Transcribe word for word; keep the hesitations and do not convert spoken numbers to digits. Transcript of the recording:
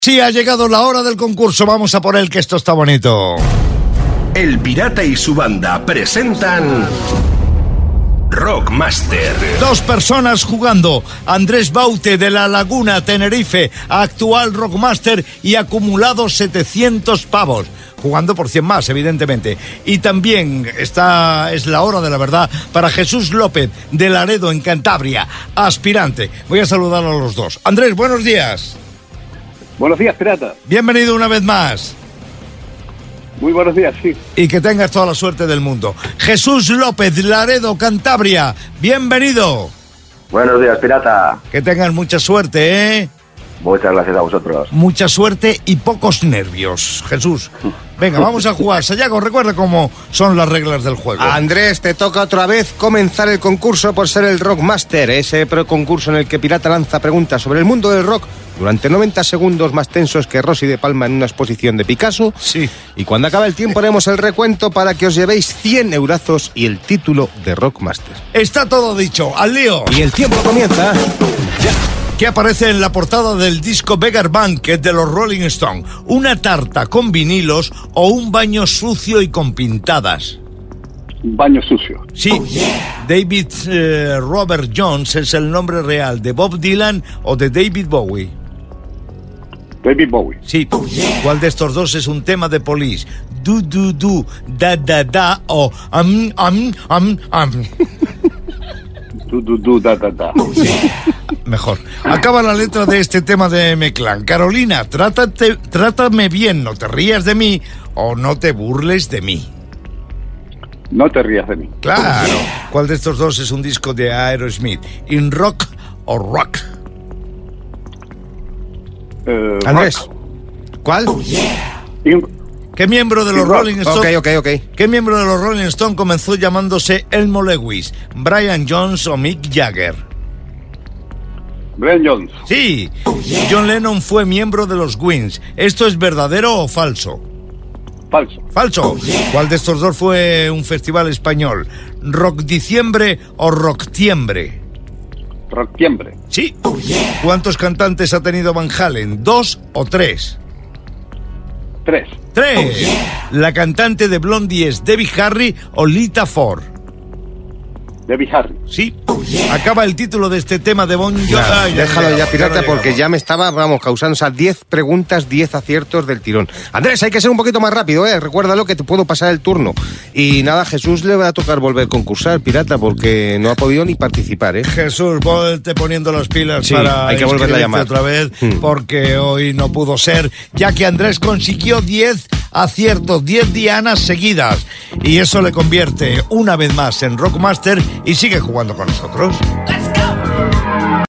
Sí, ha llegado la hora del concurso. Vamos a por él, que esto está bonito. El Pirata y su banda presentan Rockmaster. Dos personas jugando. Andrés Baute, de La Laguna, Tenerife, actual Rockmaster y acumulado setecientos pavos. Jugando por cien más, evidentemente. Y también está, es la hora de la verdad para Jesús López, de Laredo, en Cantabria, aspirante. Voy a saludar a los dos. Andrés, buenos días. Buenos días, pirata. Bienvenido una vez más. Muy buenos días, sí. Y que tengas toda la suerte del mundo. Jesús López, Laredo, Cantabria, bienvenido. Buenos días, pirata. Que tengas mucha suerte, ¿eh? Muchas gracias a vosotros. Mucha suerte y pocos nervios, Jesús. Venga, vamos a jugar. Sayago, recuerda cómo son las reglas del juego. Andrés, te toca otra vez comenzar el concurso por ser el Rockmaster, ese concurso en el que Pirata lanza preguntas sobre el mundo del rock durante noventa segundos, más tensos que Rosy de Palma en una exposición de Picasso. Sí. Y cuando acabe el tiempo haremos el recuento para que os llevéis cien eurazos y el título de Rockmaster. Está todo dicho, al lío. Y el tiempo comienza ya. ¿Qué aparece en la portada del disco Beggar Banquet de los Rolling Stones? ¿Una tarta con vinilos o un baño sucio y con pintadas? Un baño sucio. Sí. Oh, yeah. David eh, Robert Jones es el nombre real de Bob Dylan o de David Bowie. David Bowie. Sí. Oh, yeah. ¿Cuál de estos dos es un tema de Police? Du, du, du, da, da, da o am, am, am, am. Du, du, du, da, da, da. Sí. Mejor. Acaba la letra de este tema de M-Clan. Carolina, trátate, trátame bien, no te rías de mí o no te burles de mí. No te rías de mí. Claro. ¿Cuál de estos dos es un disco de Aerosmith? ¿In rock o rock? Uh, Andrés, rock. ¿cuál? In... ¿Qué miembro de los rock. Rolling Stones? Ok, ok, ok. ¿Qué miembro de los Rolling Stones comenzó llamándose Elmo Lewis? ¿Brian Jones o Mick Jagger? Brian Jones. Sí. John Lennon fue miembro de los Wings. ¿Esto es verdadero o falso? Falso. Falso. ¿Cuál de estos dos fue un festival español? ¿Rock Diciembre o Rocktiembre? Rocktiembre. Sí. ¿Cuántos cantantes ha tenido Van Halen? ¿Dos o tres? Tres. Tres. ¿La cantante de Blondie es Debbie Harry o Lita Ford? Debbie Harry. Sí. Acaba el título de este tema de Bon Jovi. Claro, Ay, déjalo ya, ya, pirata, ya no porque llegamos. ya me estaba, vamos, causando, o sea, diez preguntas, diez aciertos del tirón. Andrés, hay que ser un poquito más rápido, ¿eh? Recuérdalo que te puedo pasar el turno. Y nada, Jesús le va a tocar volver a concursar, pirata, porque no ha podido ni participar, ¿eh? Jesús, volte poniendo las pilas Sí, para hay que volverle a inscribirte llamar. otra vez, Hmm. porque hoy no pudo ser, ya que Andrés consiguió diez aciertos, diez dianas seguidas, y eso le convierte una vez más en Rockmaster y sigue jugando con nosotros.